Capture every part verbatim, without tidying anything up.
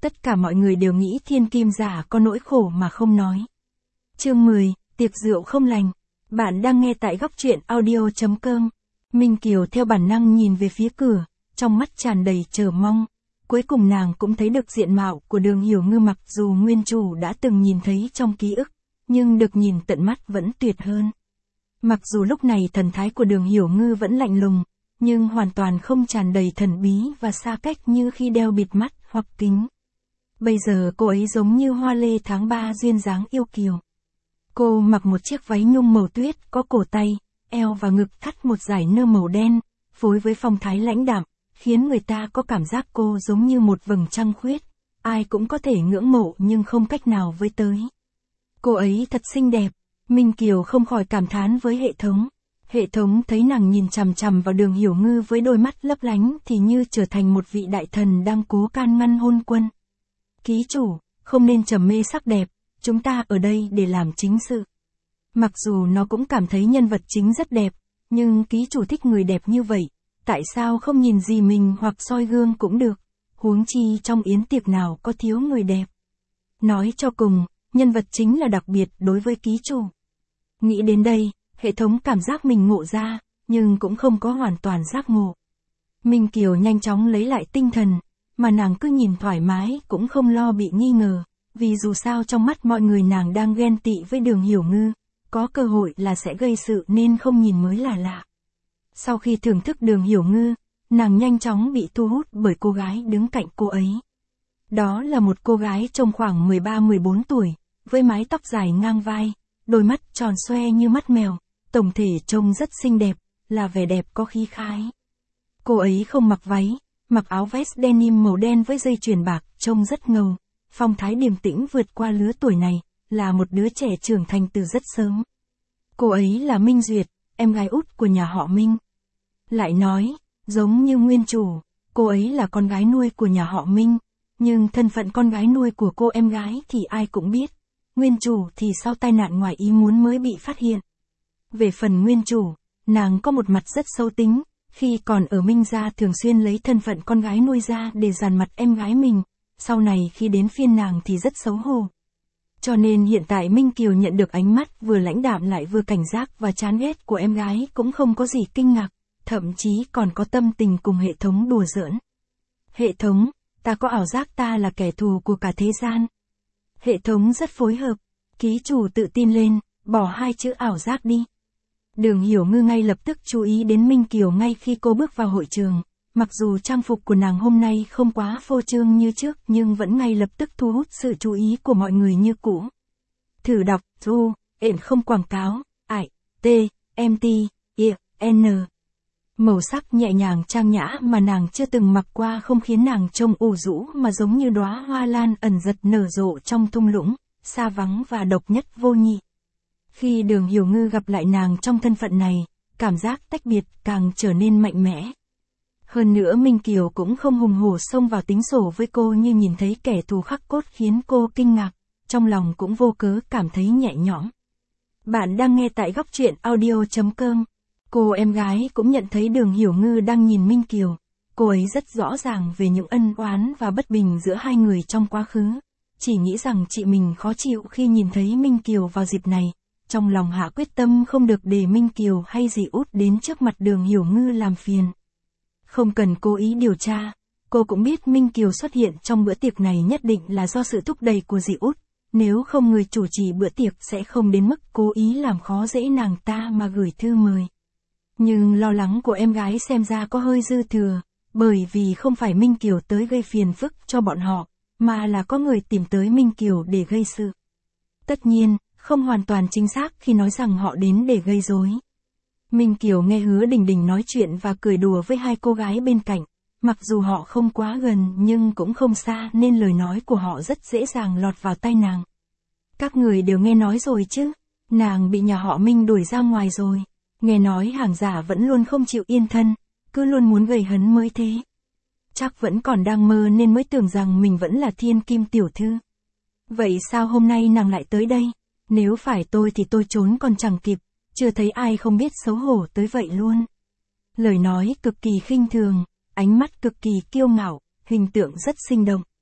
Tất cả mọi người đều nghĩ thiên kim giả có nỗi khổ mà không nói. Chương mười, tiệc rượu không lành. Bạn đang nghe tại góc truyện audio chấm com. Minh Kiều theo bản năng nhìn về phía cửa, trong mắt tràn đầy chờ mong. Cuối cùng nàng cũng thấy được diện mạo của Đường Hiểu Ngư, mặc dù nguyên chủ đã từng nhìn thấy trong ký ức, nhưng được nhìn tận mắt vẫn tuyệt hơn. Mặc dù lúc này thần thái của Đường Hiểu Ngư vẫn lạnh lùng, nhưng hoàn toàn không tràn đầy thần bí và xa cách như khi đeo bịt mắt hoặc kính. Bây giờ cô ấy giống như hoa lê tháng ba duyên dáng yêu kiều. Cô mặc một chiếc váy nhung màu tuyết có cổ tay, eo và ngực thắt một dải nơ màu đen, phối với phong thái lãnh đạm, khiến người ta có cảm giác cô giống như một vầng trăng khuyết, ai cũng có thể ngưỡng mộ nhưng không cách nào với tới. Cô ấy thật xinh đẹp, Minh Kiều không khỏi cảm thán với hệ thống. Hệ thống thấy nàng nhìn chằm chằm vào Đường Hiểu Ngư với đôi mắt lấp lánh thì như trở thành một vị đại thần đang cố can ngăn hôn quân. Ký chủ, không nên trầm mê sắc đẹp, chúng ta ở đây để làm chính sự. Mặc dù nó cũng cảm thấy nhân vật chính rất đẹp, nhưng ký chủ thích người đẹp như vậy, tại sao không nhìn gì mình hoặc soi gương cũng được, huống chi trong yến tiệc nào có thiếu người đẹp. Nói cho cùng, nhân vật chính là đặc biệt đối với ký chủ. Nghĩ đến đây, hệ thống cảm giác mình ngộ ra, nhưng cũng không có hoàn toàn giác ngộ. Minh Kiều nhanh chóng lấy lại tinh thần, mà nàng cứ nhìn thoải mái cũng không lo bị nghi ngờ, vì dù sao trong mắt mọi người nàng đang ghen tị với Đường Hiểu Ngư, có cơ hội là sẽ gây sự nên không nhìn mới là lạ. Sau khi thưởng thức Đường Hiểu Ngư, nàng nhanh chóng bị thu hút bởi cô gái đứng cạnh cô ấy. Đó là một cô gái trông khoảng mười ba mười bốn tuổi, với mái tóc dài ngang vai, đôi mắt tròn xoe như mắt mèo, tổng thể trông rất xinh đẹp, là vẻ đẹp có khí khái. Cô ấy không mặc váy, mặc áo vest denim màu đen với dây chuyền bạc, trông rất ngầu, phong thái điềm tĩnh vượt qua lứa tuổi này, là một đứa trẻ trưởng thành từ rất sớm. Cô ấy là Minh Duyệt, em gái út của nhà họ Minh. Lại nói, giống như nguyên chủ, cô ấy là con gái nuôi của nhà họ Minh, nhưng thân phận con gái nuôi của cô em gái thì ai cũng biết, nguyên chủ thì sau tai nạn ngoài ý muốn mới bị phát hiện. Về phần nguyên chủ, nàng có một mặt rất xấu tính, khi còn ở Minh gia thường xuyên lấy thân phận con gái nuôi ra để dàn mặt em gái mình, sau này khi đến phiên nàng thì rất xấu hổ. Cho nên hiện tại Minh Kiều nhận được ánh mắt vừa lãnh đạm lại vừa cảnh giác và chán ghét của em gái cũng không có gì kinh ngạc, thậm chí còn có tâm tình cùng hệ thống đùa giỡn. Hệ thống, ta có ảo giác ta là kẻ thù của cả thế gian. Hệ thống rất phối hợp, ký chủ tự tin lên, bỏ hai chữ ảo giác đi. Đường Hiểu Ngư ngay lập tức chú ý đến Minh Kiều ngay khi cô bước vào hội trường, mặc dù trang phục của nàng hôm nay không quá phô trương như trước nhưng vẫn ngay lập tức thu hút sự chú ý của mọi người như cũ. Thử đọc, u, ện không quảng cáo, ải, t, mt, i, n. Màu sắc nhẹ nhàng trang nhã mà nàng chưa từng mặc qua không khiến nàng trông ủ rũ mà giống như đóa hoa lan ẩn giật nở rộ trong thung lũng, xa vắng và độc nhất vô nhị. Khi Đường Hiểu Ngư gặp lại nàng trong thân phận này, cảm giác tách biệt càng trở nên mạnh mẽ. Hơn nữa Minh Kiều cũng không hùng hổ xông vào tính sổ với cô như nhìn thấy kẻ thù khắc cốt khiến cô kinh ngạc, trong lòng cũng vô cớ cảm thấy nhẹ nhõm. Bạn đang nghe tại góc truyện audio chấm com. Cô em gái cũng nhận thấy Đường Hiểu Ngư đang nhìn Minh Kiều, cô ấy rất rõ ràng về những ân oán và bất bình giữa hai người trong quá khứ, chỉ nghĩ rằng chị mình khó chịu khi nhìn thấy Minh Kiều vào dịp này, trong lòng hạ quyết tâm không được để Minh Kiều hay dì út đến trước mặt Đường Hiểu Ngư làm phiền. Không cần cố ý điều tra, cô cũng biết Minh Kiều xuất hiện trong bữa tiệc này nhất định là do sự thúc đẩy của dì út, nếu không người chủ trì bữa tiệc sẽ không đến mức cố ý làm khó dễ nàng ta mà gửi thư mời. Nhưng lo lắng của em gái xem ra có hơi dư thừa, bởi vì không phải Minh Kiều tới gây phiền phức cho bọn họ, mà là có người tìm tới Minh Kiều để gây sự. Tất nhiên, không hoàn toàn chính xác khi nói rằng họ đến để gây rối. Minh Kiều nghe Hứa Đình Đình nói chuyện và cười đùa với hai cô gái bên cạnh, mặc dù họ không quá gần nhưng cũng không xa nên lời nói của họ rất dễ dàng lọt vào tai nàng. Các người đều nghe nói rồi chứ, nàng bị nhà họ Minh đuổi ra ngoài rồi, nghe nói hàng giả vẫn luôn không chịu yên thân, cứ luôn muốn gây hấn mới thế. Chắc vẫn còn đang mơ nên mới tưởng rằng mình vẫn là thiên kim tiểu thư. Vậy sao hôm nay nàng lại tới đây? Nếu phải tôi thì tôi trốn còn chẳng kịp, chưa thấy ai không biết xấu hổ tới vậy luôn. Lời nói cực kỳ khinh thường, ánh mắt cực kỳ kiêu ngạo, hình tượng rất sinh động.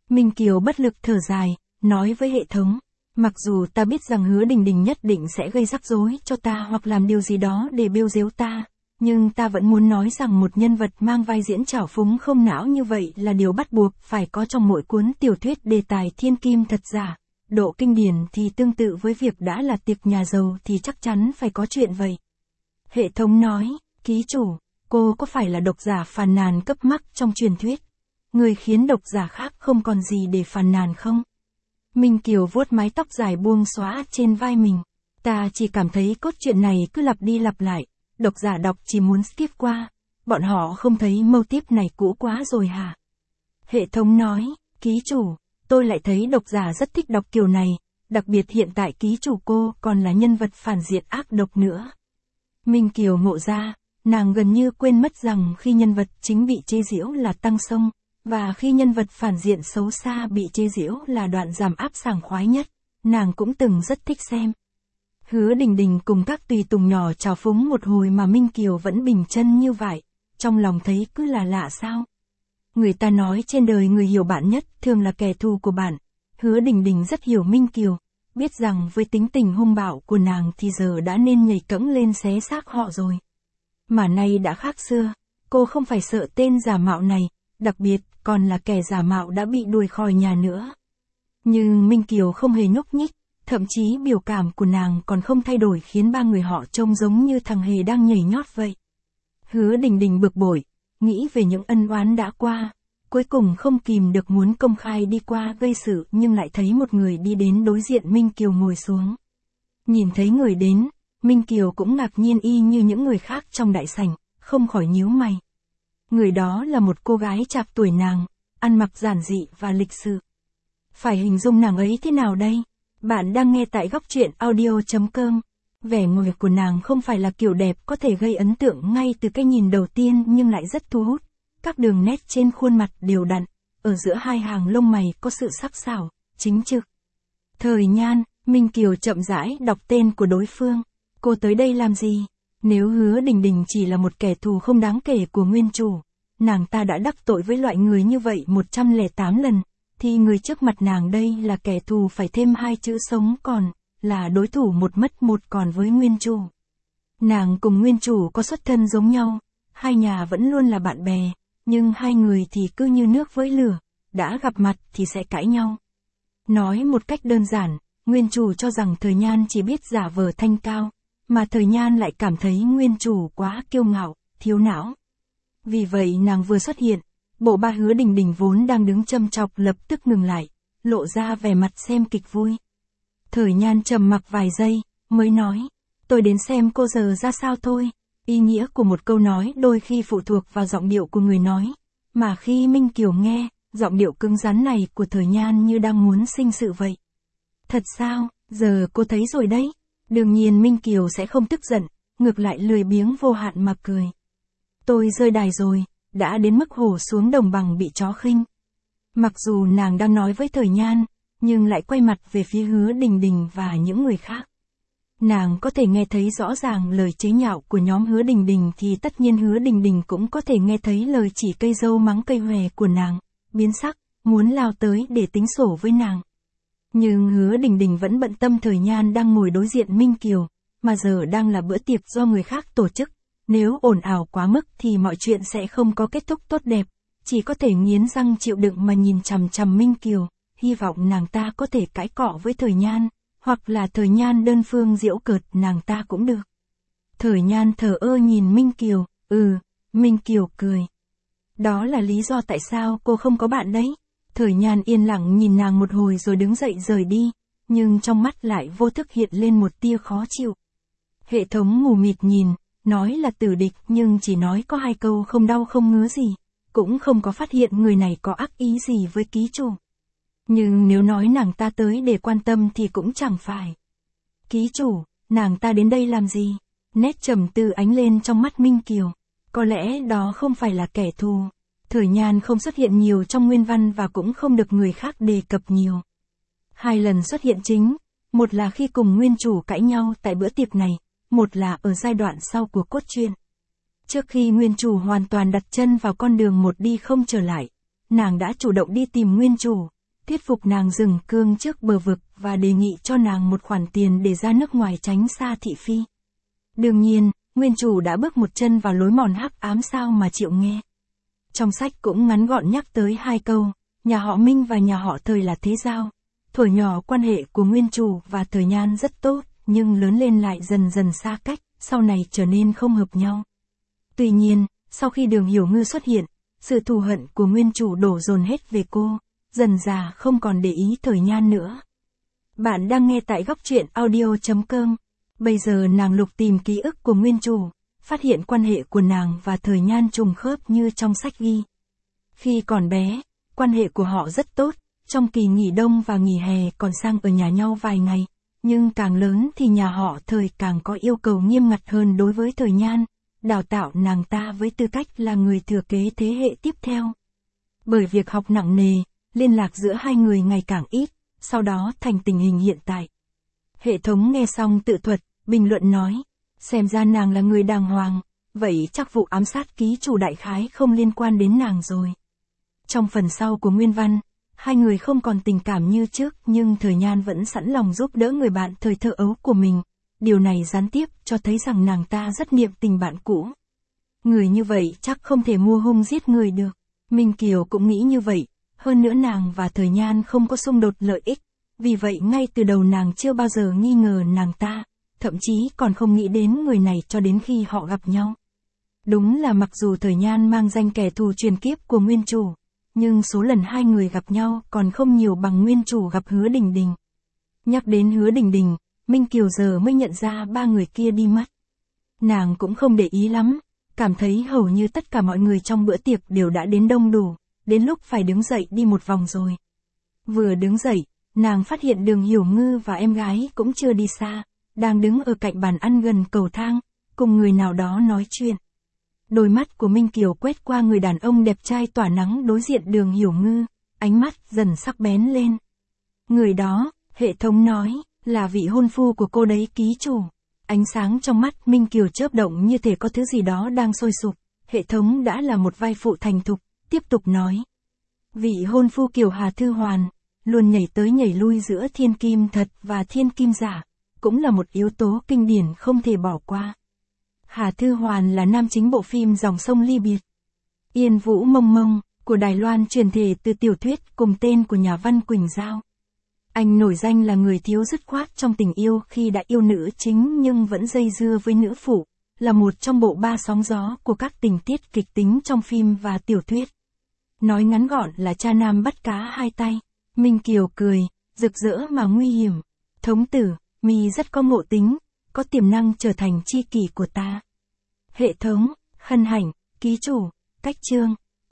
Minh Kiều bất lực thở dài, nói với hệ thống, mặc dù ta biết rằng Hứa Đình Đình nhất định sẽ gây rắc rối cho ta hoặc làm điều gì đó để bêu giếu ta, nhưng ta vẫn muốn nói rằng một nhân vật mang vai diễn trảo phúng không não như vậy là điều bắt buộc phải có trong mỗi cuốn tiểu thuyết đề tài thiên kim thật giả. Độ kinh điển thì tương tự với việc đã là tiệc nhà giàu thì chắc chắn phải có chuyện vậy. Hệ thống nói, ký chủ, cô có phải là độc giả phàn nàn cấp mắc trong truyền thuyết? Người khiến độc giả khác không còn gì để phàn nàn không? Minh Kiều vuốt mái tóc dài buông xõa trên vai mình. Ta chỉ cảm thấy cốt truyện này cứ lặp đi lặp lại, độc giả đọc chỉ muốn skip qua, bọn họ không thấy mâu típ này cũ quá rồi hả? Hệ thống nói, ký chủ, tôi lại thấy độc giả rất thích đọc kiểu này, đặc biệt hiện tại ký chủ cô còn là nhân vật phản diện ác độc nữa. Minh Kiều ngộ ra, nàng gần như quên mất rằng khi nhân vật chính bị chế giễu là Tăng Sông, và khi nhân vật phản diện xấu xa bị chế giễu là Đoạn Giảm Áp sảng khoái nhất, nàng cũng từng rất thích xem. Hứa Đình Đình cùng các tùy tùng nhỏ trào phúng một hồi mà Minh Kiều vẫn bình chân như vậy, trong lòng thấy cứ là lạ sao. Người ta nói trên đời người hiểu bạn nhất thường là kẻ thù của bạn. Hứa Đình Đình rất hiểu Minh Kiều, biết rằng với tính tình hung bạo của nàng thì giờ đã nên nhảy cẫng lên xé xác họ rồi. Mà nay đã khác xưa, cô không phải sợ tên giả mạo này, đặc biệt còn là kẻ giả mạo đã bị đuổi khỏi nhà nữa. Nhưng Minh Kiều không hề nhúc nhích, thậm chí biểu cảm của nàng còn không thay đổi khiến ba người họ trông giống như thằng hề đang nhảy nhót vậy. Hứa Đình Đình bực bội, nghĩ về những ân oán đã qua, cuối cùng không kìm được muốn công khai đi qua gây sự nhưng lại thấy một người đi đến đối diện Minh Kiều ngồi xuống. Nhìn thấy người đến, Minh Kiều cũng ngạc nhiên y như những người khác trong đại sảnh, không khỏi nhíu mày. Người đó là một cô gái chạc tuổi nàng, ăn mặc giản dị và lịch sự. Phải hình dung nàng ấy thế nào đây? Bạn đang nghe tại góc truyện audio chấm com. Vẻ ngoài của nàng không phải là kiểu đẹp có thể gây ấn tượng ngay từ cái nhìn đầu tiên nhưng lại rất thu hút. Các đường nét trên khuôn mặt đều đặn, ở giữa hai hàng lông mày có sự sắc sảo, chính trực. Thời Nhan, Minh Kiều chậm rãi đọc tên của đối phương. Cô tới đây làm gì? Nếu Hứa Đình Đình chỉ là một kẻ thù không đáng kể của nguyên chủ, nàng ta đã đắc tội với loại người như vậy một trăm lẻ tám lần, thì người trước mặt nàng đây là kẻ thù phải thêm hai chữ sống còn, là đối thủ một mất một còn với nguyên chủ. Nàng cùng nguyên chủ có xuất thân giống nhau, hai nhà vẫn luôn là bạn bè, nhưng hai người thì cứ như nước với lửa, đã gặp mặt thì sẽ cãi nhau. Nói một cách đơn giản, nguyên chủ cho rằng Thời Nhan chỉ biết giả vờ thanh cao, mà Thời Nhan lại cảm thấy nguyên chủ quá kiêu ngạo, thiếu não. Vì vậy nàng vừa xuất hiện, bộ ba Hứa Đình Đình vốn đang đứng châm chọc lập tức ngừng lại, lộ ra vẻ mặt xem kịch vui. Thời Nhan trầm mặc vài giây, mới nói, tôi đến xem cô giờ ra sao thôi. Ý nghĩa của một câu nói đôi khi phụ thuộc vào giọng điệu của người nói, mà khi Minh Kiều nghe, giọng điệu cứng rắn này của Thời Nhan như đang muốn sinh sự vậy. Thật sao, giờ cô thấy rồi đấy. Đương nhiên Minh Kiều sẽ không tức giận, ngược lại lười biếng vô hạn mà cười. Tôi rơi đài rồi, đã đến mức hổ xuống đồng bằng bị chó khinh. Mặc dù nàng đang nói với Thời Nhan, nhưng lại quay mặt về phía Hứa Đình Đình và những người khác. Nàng có thể nghe thấy rõ ràng lời chế nhạo của nhóm Hứa Đình Đình thì tất nhiên Hứa Đình Đình cũng có thể nghe thấy lời chỉ cây dâu mắng cây hòe của nàng, biến sắc, muốn lao tới để tính sổ với nàng. Nhưng Hứa Đình Đình vẫn bận tâm Thời Nhan đang ngồi đối diện Minh Kiều, mà giờ đang là bữa tiệc do người khác tổ chức, nếu ồn ào quá mức thì mọi chuyện sẽ không có kết thúc tốt đẹp, chỉ có thể nghiến răng chịu đựng mà nhìn chằm chằm Minh Kiều, hy vọng nàng ta có thể cãi cọ với Thời Nhan. Hoặc là Thời Nhan đơn phương giễu cợt nàng ta cũng được. Thời Nhan thờ ơ nhìn Minh Kiều, ừ, Minh Kiều cười. Đó là lý do tại sao cô không có bạn đấy. Thời Nhan yên lặng nhìn nàng một hồi rồi đứng dậy rời đi, nhưng trong mắt lại vô thức hiện lên một tia khó chịu. Hệ thống mù mịt nhìn, nói là tử địch nhưng chỉ nói có hai câu không đau không ngứa gì, cũng không có phát hiện người này có ác ý gì với ký chủ. Nhưng nếu nói nàng ta tới để quan tâm thì cũng chẳng phải. Ký chủ, nàng ta đến đây làm gì? Nét trầm tư ánh lên trong mắt Minh Kiều. Có lẽ đó không phải là kẻ thù. Thời Nhan không xuất hiện nhiều trong nguyên văn và cũng không được người khác đề cập nhiều. Hai lần xuất hiện chính, một là khi cùng nguyên chủ cãi nhau tại bữa tiệc này, một là ở giai đoạn sau của cốt truyện. Trước khi nguyên chủ hoàn toàn đặt chân vào con đường một đi không trở lại, nàng đã chủ động đi tìm nguyên chủ, thuyết phục nàng dừng cương trước bờ vực và đề nghị cho nàng một khoản tiền để ra nước ngoài tránh xa thị phi. Đương nhiên, nguyên chủ đã bước một chân vào lối mòn hắc ám sao mà chịu nghe. Trong sách cũng ngắn gọn nhắc tới hai câu, nhà họ Minh và nhà họ Thời là thế giao. Thuở nhỏ quan hệ của nguyên chủ và Thời Nhan rất tốt, nhưng lớn lên lại dần dần xa cách, sau này trở nên không hợp nhau. Tuy nhiên, sau khi Đường Hiểu Ngư xuất hiện, sự thù hận của nguyên chủ đổ dồn hết về cô, dần dà không còn để ý Thời Nhan nữa. Bạn đang nghe tại góc truyện audio chấm com. Bây giờ nàng lục tìm ký ức của nguyên chủ, phát hiện quan hệ của nàng và Thời Nhan trùng khớp như trong sách ghi. Khi còn bé, quan hệ của họ rất tốt, trong kỳ nghỉ đông và nghỉ hè còn sang ở nhà nhau vài ngày, nhưng càng lớn thì nhà họ Thời càng có yêu cầu nghiêm ngặt hơn đối với Thời Nhan, đào tạo nàng ta với tư cách là người thừa kế thế hệ tiếp theo. Bởi việc học nặng nề, liên lạc giữa hai người ngày càng ít, sau đó thành tình hình hiện tại. Hệ thống nghe xong tự thuật, bình luận nói, xem ra nàng là người đàng hoàng, vậy chắc vụ ám sát ký chủ đại khái không liên quan đến nàng rồi. Trong phần sau của nguyên văn, hai người không còn tình cảm như trước nhưng Thời Nhan vẫn sẵn lòng giúp đỡ người bạn thời thơ ấu của mình. Điều này gián tiếp cho thấy rằng nàng ta rất niệm tình bạn cũ. Người như vậy chắc không thể mua hung giết người được. Minh Kiều cũng nghĩ như vậy, hơn nữa nàng và Thời Nhan không có xung đột lợi ích, vì vậy ngay từ đầu nàng chưa bao giờ nghi ngờ nàng ta, thậm chí còn không nghĩ đến người này cho đến khi họ gặp nhau. Đúng là mặc dù Thời Nhan mang danh kẻ thù truyền kiếp của nguyên chủ, nhưng số lần hai người gặp nhau còn không nhiều bằng nguyên chủ gặp Hứa Đình Đình. Nhắc đến Hứa Đình Đình, Minh Kiều giờ mới nhận ra ba người kia đi mất. Nàng cũng không để ý lắm, cảm thấy hầu như tất cả mọi người trong bữa tiệc đều đã đến đông đủ, đến lúc phải đứng dậy đi một vòng rồi. Vừa đứng dậy, nàng phát hiện Đường Hiểu Ngư và em gái cũng chưa đi xa, đang đứng ở cạnh bàn ăn gần cầu thang, cùng người nào đó nói chuyện. Đôi mắt của Minh Kiều quét qua người đàn ông đẹp trai tỏa nắng đối diện Đường Hiểu Ngư, ánh mắt dần sắc bén lên. Người đó, hệ thống nói, là vị hôn phu của cô đấy ký chủ. Ánh sáng trong mắt Minh Kiều chớp động như thể có thứ gì đó đang sôi sục. Hệ thống đã là một vai phụ thành thục, tiếp tục nói. Vị hôn phu Kiều Hà Thư Hoàn, luôn nhảy tới nhảy lui giữa thiên kim thật và thiên kim giả, cũng là một yếu tố kinh điển không thể bỏ qua. Hà Thư Hoàn là nam chính bộ phim Dòng sông ly biệt. Yên Vũ Mông Mông, của Đài Loan truyền thể từ tiểu thuyết cùng tên của nhà văn Quỳnh Giao. Anh nổi danh là người thiếu dứt khoát trong tình yêu khi đã yêu nữ chính nhưng vẫn dây dưa với nữ phụ, là một trong bộ ba sóng gió của các tình tiết kịch tính trong phim và tiểu thuyết. Nói ngắn gọn là cha nam bắt cá hai tay. Minh Kiều cười, rực rỡ mà nguy hiểm. Thống tử, mi rất có ngộ tính, có tiềm năng trở thành tri kỷ của ta. Hệ thống, hân hạnh, ký chủ, cách chương.